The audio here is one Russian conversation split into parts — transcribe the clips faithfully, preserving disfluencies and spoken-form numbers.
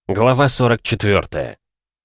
Глава сорок четвёртая.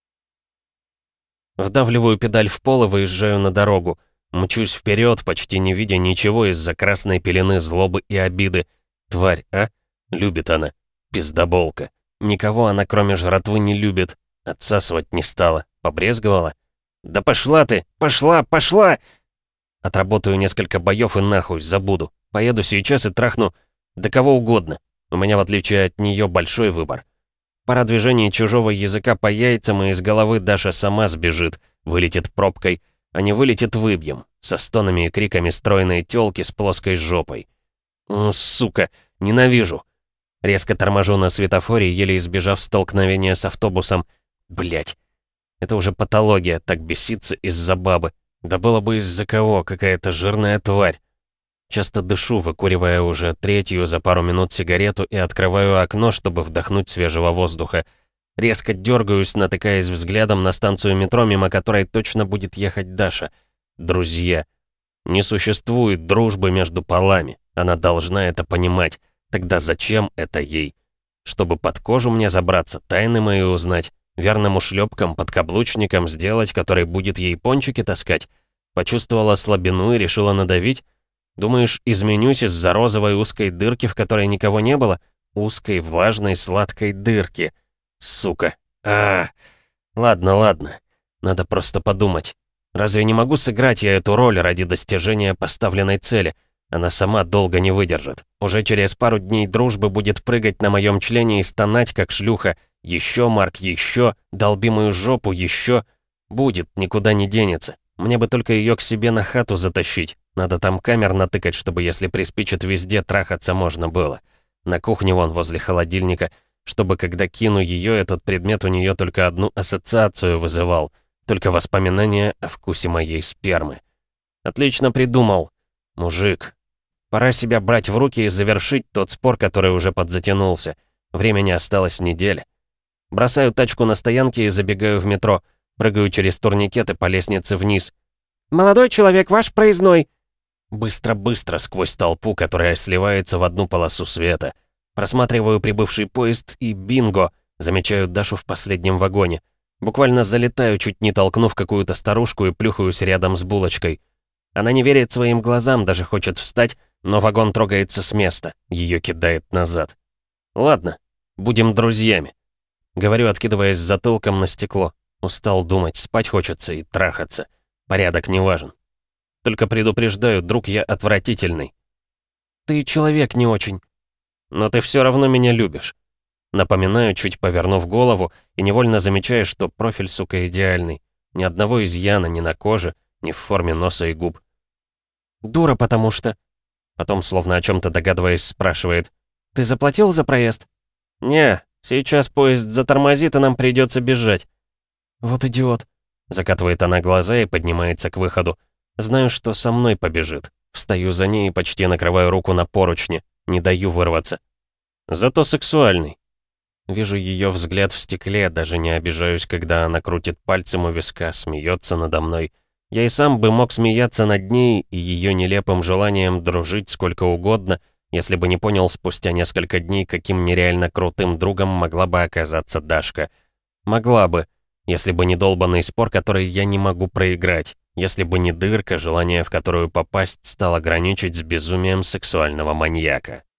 Вдавливаю педаль в пол и выезжаю на дорогу. Мчусь вперед, почти не видя ничего из-за красной пелены злобы и обиды. Тварь, а? Любит она. Пиздоболка. Никого она, кроме жратвы, не любит. Отсасывать не стала. Побрезговала? Да пошла ты! Пошла! Пошла! Отработаю несколько боев и нахуй, забуду. Поеду сейчас и трахну... Да кого угодно. У меня, в отличие от нее, большой выбор. Пара движений чужого языка по яйцам, и из головы Даша сама сбежит, вылетит пробкой, а не вылетит выбьем, со стонами и криками стройной тёлки с плоской жопой. О, сука, ненавижу. Резко торможу на светофоре, еле избежав столкновения с автобусом. Блять, это уже патология, так беситься из-за бабы. Да было бы из-за кого, какая-то жирная тварь. Часто дышу, выкуривая уже третью за пару минут сигарету и открываю окно, чтобы вдохнуть свежего воздуха. Резко дергаюсь, натыкаясь взглядом на станцию метро, мимо которой точно будет ехать Даша. Друзья. Не существует дружбы между полами. Она должна это понимать. Тогда зачем это ей? Чтобы под кожу мне забраться, тайны мои узнать, верным ушлепком, подкаблучником сделать, который будет ей пончики таскать? Почувствовала слабину и решила надавить? Думаешь, изменюсь из-за розовой узкой дырки, в которой никого не было? Узкой, влажной, сладкой дырки. Сука. А, -а, а Ладно, ладно. Надо просто подумать. Разве не могу сыграть я эту роль ради достижения поставленной цели? Она сама долго не выдержит. Уже через пару дней дружбы будет прыгать на моем члене и стонать, как шлюха. Еще, Марк, еще. Долби мою жопу, еще. Будет, никуда не денется. Мне бы только ее к себе на хату затащить. Надо там камер натыкать, чтобы, если приспичит, везде трахаться можно было. На кухне вон, возле холодильника, чтобы, когда кину ее, этот предмет у нее только одну ассоциацию вызывал. Только воспоминания о вкусе моей спермы. Отлично придумал. Мужик. Пора себя брать в руки и завершить тот спор, который уже подзатянулся. Времени осталось неделя. Бросаю тачку на стоянке и забегаю в метро. Прыгаю через турникеты по лестнице вниз. «Молодой человек, ваш проездной!» Быстро-быстро сквозь толпу, которая сливается в одну полосу света. Просматриваю прибывший поезд и бинго! Замечаю Дашу в последнем вагоне. Буквально залетаю, чуть не толкнув какую-то старушку, и плюхаюсь рядом с булочкой. Она не верит своим глазам, даже хочет встать, но вагон трогается с места. Ее кидает назад. «Ладно, будем друзьями», — говорю, откидываясь затылком на стекло. Устал думать, спать хочется и трахаться. Порядок не важен. Только предупреждаю, друг я отвратительный. Ты человек не очень. Но ты все равно меня любишь. Напоминаю, чуть повернув голову, и невольно замечаю, что профиль, сука, идеальный. Ни одного изъяна ни на коже, ни в форме носа и губ. Дура, потому что... Потом, словно о чем-то догадываясь, спрашивает. Ты заплатил за проезд? Не, сейчас поезд затормозит, и нам придется бежать. Вот идиот. Закатывает она глаза и поднимается к выходу. Знаю, что со мной побежит. Встаю за ней и почти накрываю руку на поручни. Не даю вырваться. Зато сексуальный. Вижу ее взгляд в стекле, даже не обижаюсь, когда она крутит пальцем у виска, смеется надо мной. Я и сам бы мог смеяться над ней и ее нелепым желанием дружить сколько угодно, если бы не понял спустя несколько дней, каким нереально крутым другом могла бы оказаться Дашка. Могла бы, если бы не долбанный спор, который я не могу проиграть. Если бы не дырка, желание в которую попасть стало граничить с безумием сексуального маньяка.